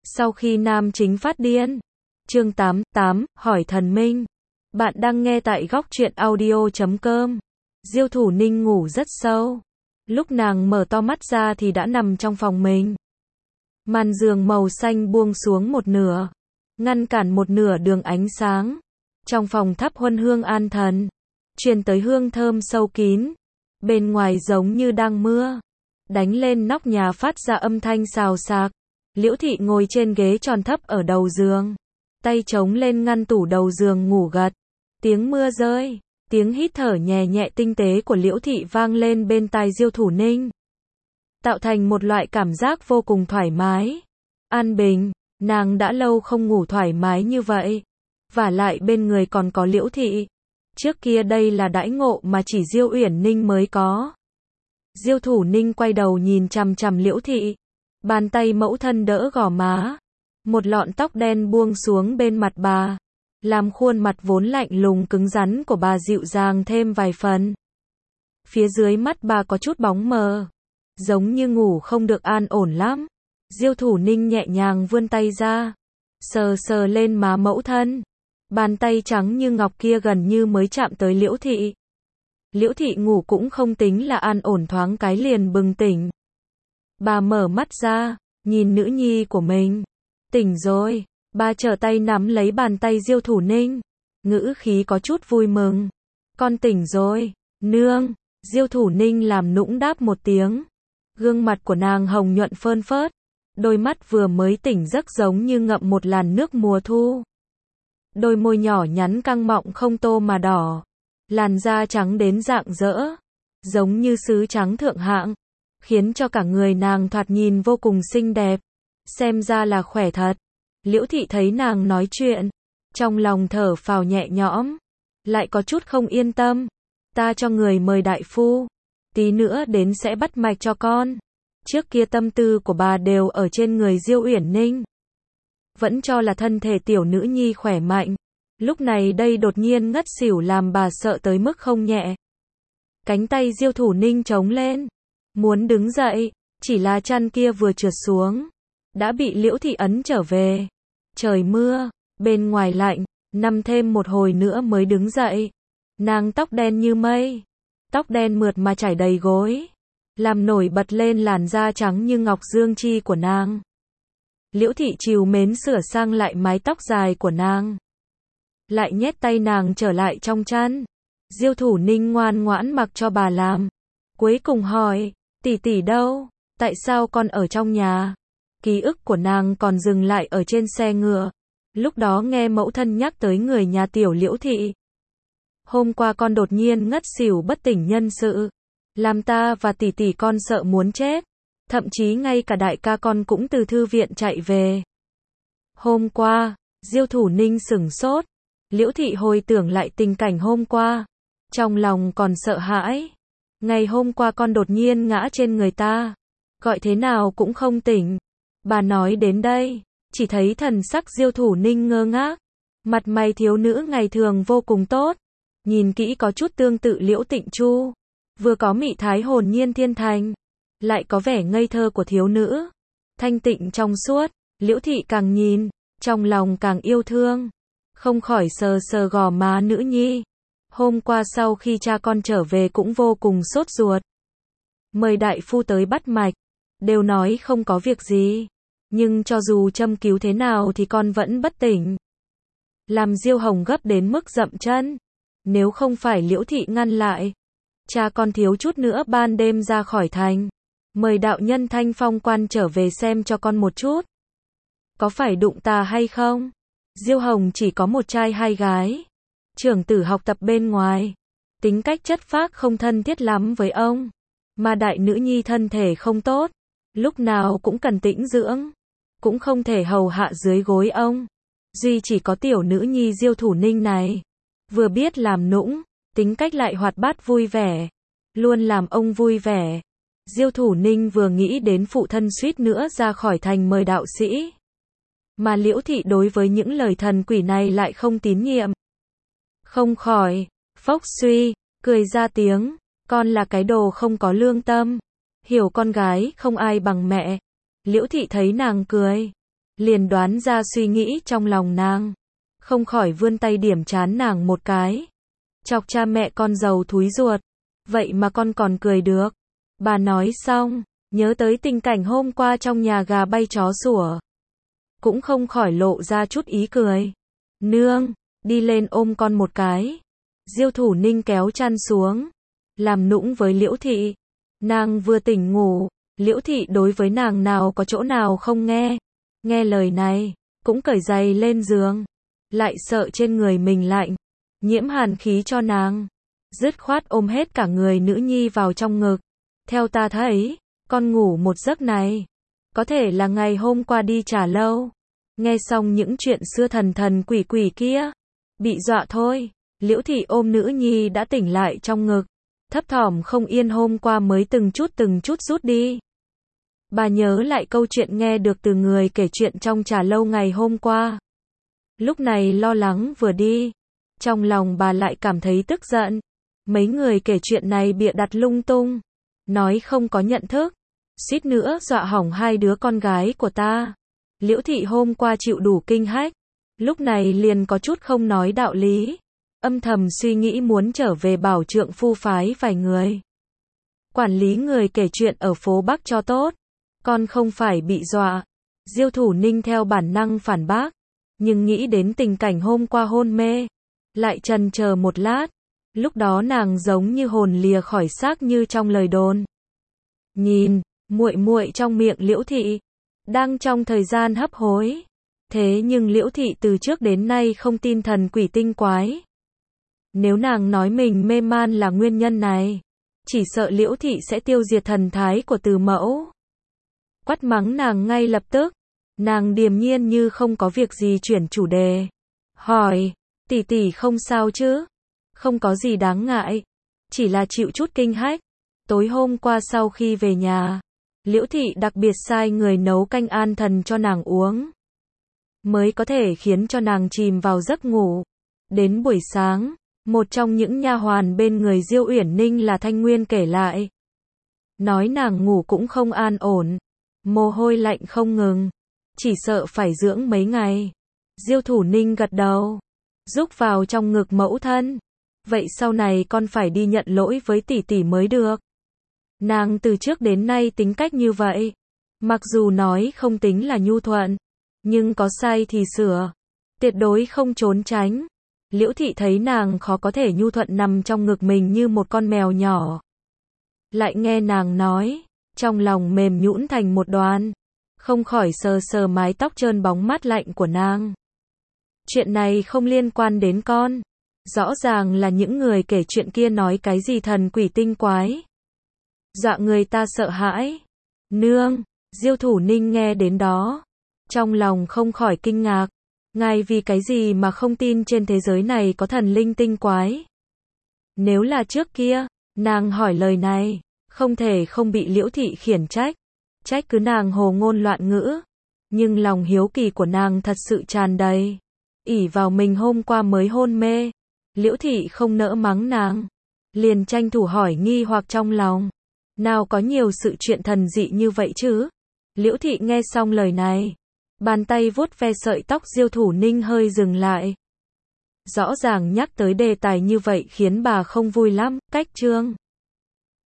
Sau khi nam chính phát điên. Chương 88, hỏi thần minh. Bạn đang nghe tại góc truyện audio.com. Diêu Thủ Ninh ngủ rất sâu. Lúc nàng mở to mắt ra thì đã nằm trong phòng mình. Màn giường màu xanh buông xuống một nửa, ngăn cản một nửa đường ánh sáng. Trong phòng thắp huân hương an thần, truyền tới hương thơm sâu kín. Bên ngoài giống như đang mưa, đánh lên nóc nhà phát ra âm thanh xào xạc. Liễu Thị ngồi trên ghế tròn thấp ở đầu giường, tay chống lên ngăn tủ đầu giường ngủ gật. Tiếng mưa rơi, tiếng hít thở nhẹ nhẹ tinh tế của Liễu Thị vang lên bên tai Diêu Thủ Ninh, tạo thành một loại cảm giác vô cùng thoải mái, an bình. Nàng đã lâu không ngủ thoải mái như vậy, vả lại bên người còn có Liễu Thị. Trước kia đây là đãi ngộ mà chỉ Diêu Uyển Ninh mới có. Diêu Thủ Ninh quay đầu nhìn chằm chằm Liễu Thị, bàn tay mẫu thân đỡ gò má, một lọn tóc đen buông xuống bên mặt bà, làm khuôn mặt vốn lạnh lùng cứng rắn của bà dịu dàng thêm vài phần. Phía dưới mắt bà có chút bóng mờ, giống như ngủ không được an ổn lắm. Diêu Thủ Ninh nhẹ nhàng vươn tay ra, sờ sờ lên má mẫu thân. Bàn tay trắng như ngọc kia gần như mới chạm tới Liễu Thị. Liễu Thị ngủ cũng không tính là an ổn, thoáng cái liền bừng tỉnh. Bà mở mắt ra, nhìn nữ nhi của mình. Tỉnh rồi. Bà trở tay nắm lấy bàn tay Diêu Thủ Ninh, ngữ khí có chút vui mừng. Con tỉnh rồi, nương. Diêu Thủ Ninh làm nũng đáp một tiếng. Gương mặt của nàng hồng nhuận phơn phớt, đôi mắt vừa mới tỉnh giấc giống như ngậm một làn nước mùa thu. Đôi môi nhỏ nhắn căng mọng không tô mà đỏ, làn da trắng đến rạng rỡ, giống như sứ trắng thượng hạng, khiến cho cả người nàng thoạt nhìn vô cùng xinh đẹp. Xem ra là khỏe thật. Liễu Thị thấy nàng nói chuyện, trong lòng thở phào nhẹ nhõm, lại có chút không yên tâm. Ta cho người mời đại phu, tí nữa đến sẽ bắt mạch cho con. Trước kia tâm tư của bà đều ở trên người Diêu Uyển Ninh, vẫn cho là thân thể tiểu nữ nhi khỏe mạnh. Lúc này đây đột nhiên ngất xỉu làm bà sợ tới mức không nhẹ. Cánh tay Diêu Thủ Ninh trống lên, muốn đứng dậy, chỉ là chăn kia vừa trượt xuống, đã bị Liễu Thị ấn trở về. Trời mưa, bên ngoài lạnh, nằm thêm một hồi nữa mới đứng dậy. Nàng tóc đen như mây, tóc đen mượt mà trải đầy gối, làm nổi bật lên làn da trắng như ngọc dương chi của nàng. Liễu Thị trìu mến sửa sang lại mái tóc dài của nàng, lại nhét tay nàng trở lại trong chăn. Diêu Thủ Ninh ngoan ngoãn mặc cho bà làm. Cuối cùng hỏi, tỷ tỷ đâu? Tại sao con ở trong nhà? Ký ức của nàng còn dừng lại ở trên xe ngựa. Lúc đó nghe mẫu thân nhắc tới người nhà tiểu Liễu Thị. Hôm qua con đột nhiên ngất xỉu bất tỉnh nhân sự, làm ta và tỷ tỷ con sợ muốn chết. Thậm chí ngay cả đại ca con cũng từ thư viện chạy về. Hôm qua, Diêu Thủ Ninh sửng sốt. Liễu Thị hồi tưởng lại tình cảnh hôm qua, trong lòng còn sợ hãi. Ngày hôm qua con đột nhiên ngã trên người ta, gọi thế nào cũng không tỉnh. Bà nói đến đây, chỉ thấy thần sắc Diêu Thủ Ninh ngơ ngác. Mặt mày thiếu nữ ngày thường vô cùng tốt, nhìn kỹ có chút tương tự Liễu Tịnh Chu, vừa có mị thái hồn nhiên thiên thành, lại có vẻ ngây thơ của thiếu nữ, thanh tịnh trong suốt. Liễu Thị càng nhìn, trong lòng càng yêu thương, không khỏi sờ sờ gò má nữ nhi. Hôm qua sau khi cha con trở về cũng vô cùng sốt ruột, mời đại phu tới bắt mạch, đều nói không có việc gì, nhưng cho dù châm cứu thế nào thì con vẫn bất tỉnh. Làm Diêu Hồng gấp đến mức dậm chân, nếu không phải Liễu Thị ngăn lại, cha con thiếu chút nữa ban đêm ra khỏi thành, mời đạo nhân Thanh Phong quan trở về xem cho con một chút. Có phải đụng tà hay không? Diêu Hồng chỉ có một trai hai gái, trưởng tử học tập bên ngoài, tính cách chất phác không thân thiết lắm với ông, mà đại nữ nhi thân thể không tốt, lúc nào cũng cần tĩnh dưỡng, cũng không thể hầu hạ dưới gối ông. Duy chỉ có tiểu nữ nhi Diêu Thủ Ninh này, vừa biết làm nũng, tính cách lại hoạt bát vui vẻ, luôn làm ông vui vẻ. Diêu Thủ Ninh vừa nghĩ đến phụ thân suýt nữa ra khỏi thành mời đạo sĩ, mà Liễu Thị đối với những lời thần quỷ này lại không tín nhiệm, không khỏi phốc suy cười ra tiếng. Con là cái đồ không có lương tâm, hiểu con gái không ai bằng mẹ. Liễu Thị thấy nàng cười, liền đoán ra suy nghĩ trong lòng nàng. Không khỏi vươn tay điểm trán nàng một cái. Chọc cha mẹ con giàu thúi ruột. Vậy mà con còn cười được. Bà nói xong, nhớ tới tình cảnh hôm qua trong nhà gà bay chó sủa. Cũng không khỏi lộ ra chút ý cười. Nương, đi lên ôm con một cái. Diêu Thủ Ninh kéo chăn xuống, làm nũng với Liễu Thị. Nàng vừa tỉnh ngủ, Liễu Thị đối với nàng nào có chỗ nào không nghe. Nghe lời này, cũng cởi giày lên giường. Lại sợ trên người mình lạnh, nhiễm hàn khí cho nàng. Dứt khoát ôm hết cả người nữ nhi vào trong ngực. Theo ta thấy, con ngủ một giấc này, có thể là ngày hôm qua đi trả lâu. Nghe xong những chuyện xưa thần thần quỷ quỷ kia, bị dọa thôi. Liễu Thị ôm nữ nhi đã tỉnh lại trong ngực, thấp thỏm không yên hôm qua mới từng chút rút đi. Bà nhớ lại câu chuyện nghe được từ người kể chuyện trong trà lâu ngày hôm qua. Lúc này lo lắng vừa đi, trong lòng bà lại cảm thấy tức giận. Mấy người kể chuyện này bịa đặt lung tung, nói không có nhận thức, suýt nữa dọa hỏng hai đứa con gái của ta. Liễu Thị hôm qua chịu đủ kinh hách, lúc này liền có chút không nói đạo lý. Âm thầm suy nghĩ muốn trở về bảo trượng phu phái vài người quản lý người kể chuyện ở phố Bắc cho tốt. Con không phải bị dọa. Diêu Thủ Ninh theo bản năng phản bác, nhưng nghĩ đến tình cảnh hôm qua hôn mê, lại chần chờ một lát. Lúc đó nàng giống như hồn lìa khỏi xác như trong lời đồn. Nhìn, muội muội trong miệng Liễu Thị, đang trong thời gian hấp hối. Thế nhưng Liễu Thị từ trước đến nay không tin thần quỷ tinh quái. Nếu nàng nói mình mê man là nguyên nhân này, chỉ sợ Liễu Thị sẽ tiêu diệt thần thái của Từ Mẫu. Quát mắng nàng ngay lập tức. Nàng điềm nhiên như không có việc gì chuyển chủ đề. Hỏi, tỷ tỷ không sao chứ? Không có gì đáng ngại, chỉ là chịu chút kinh hách. Tối hôm qua sau khi về nhà, Liễu Thị đặc biệt sai người nấu canh an thần cho nàng uống, mới có thể khiến cho nàng chìm vào giấc ngủ. Đến buổi sáng, một trong những nha hoàn bên người Diêu Uyển Ninh là Thanh Nguyên kể lại, nói nàng ngủ cũng không an ổn, mồ hôi lạnh không ngừng, chỉ sợ phải dưỡng mấy ngày. Diêu Thủ Ninh gật đầu, rúc vào trong ngực mẫu thân. Vậy sau này con phải đi nhận lỗi với tỷ tỷ mới được. Nàng từ trước đến nay tính cách như vậy, mặc dù nói không tính là nhu thuận, nhưng có sai thì sửa, tuyệt đối không trốn tránh. Liễu Thị thấy nàng khó có thể nhu thuận nằm trong ngực mình như một con mèo nhỏ. Lại nghe nàng nói, trong lòng mềm nhũn thành một đoàn, không khỏi sờ sờ mái tóc trơn bóng mát lạnh của nàng. Chuyện này không liên quan đến con. Rõ ràng là những người kể chuyện kia nói cái gì thần quỷ tinh quái, dọa người ta sợ hãi. Nương, Diêu Thủ Ninh nghe đến đó, trong lòng không khỏi kinh ngạc. Ngài vì cái gì mà không tin trên thế giới này có thần linh tinh quái? Nếu là trước kia, nàng hỏi lời này, không thể không bị Liễu Thị khiển trách. Trách cứ nàng hồ ngôn loạn ngữ. Nhưng lòng hiếu kỳ của nàng thật sự tràn đầy. Ỷ vào mình hôm qua mới hôn mê, Liễu Thị không nỡ mắng nàng, liền tranh thủ hỏi nghi hoặc trong lòng. Nào có nhiều sự chuyện thần dị như vậy chứ? Liễu Thị nghe xong lời này, bàn tay vuốt ve sợi tóc Diêu Thủ Ninh hơi dừng lại. Rõ ràng nhắc tới đề tài như vậy khiến bà không vui lắm. Cách chương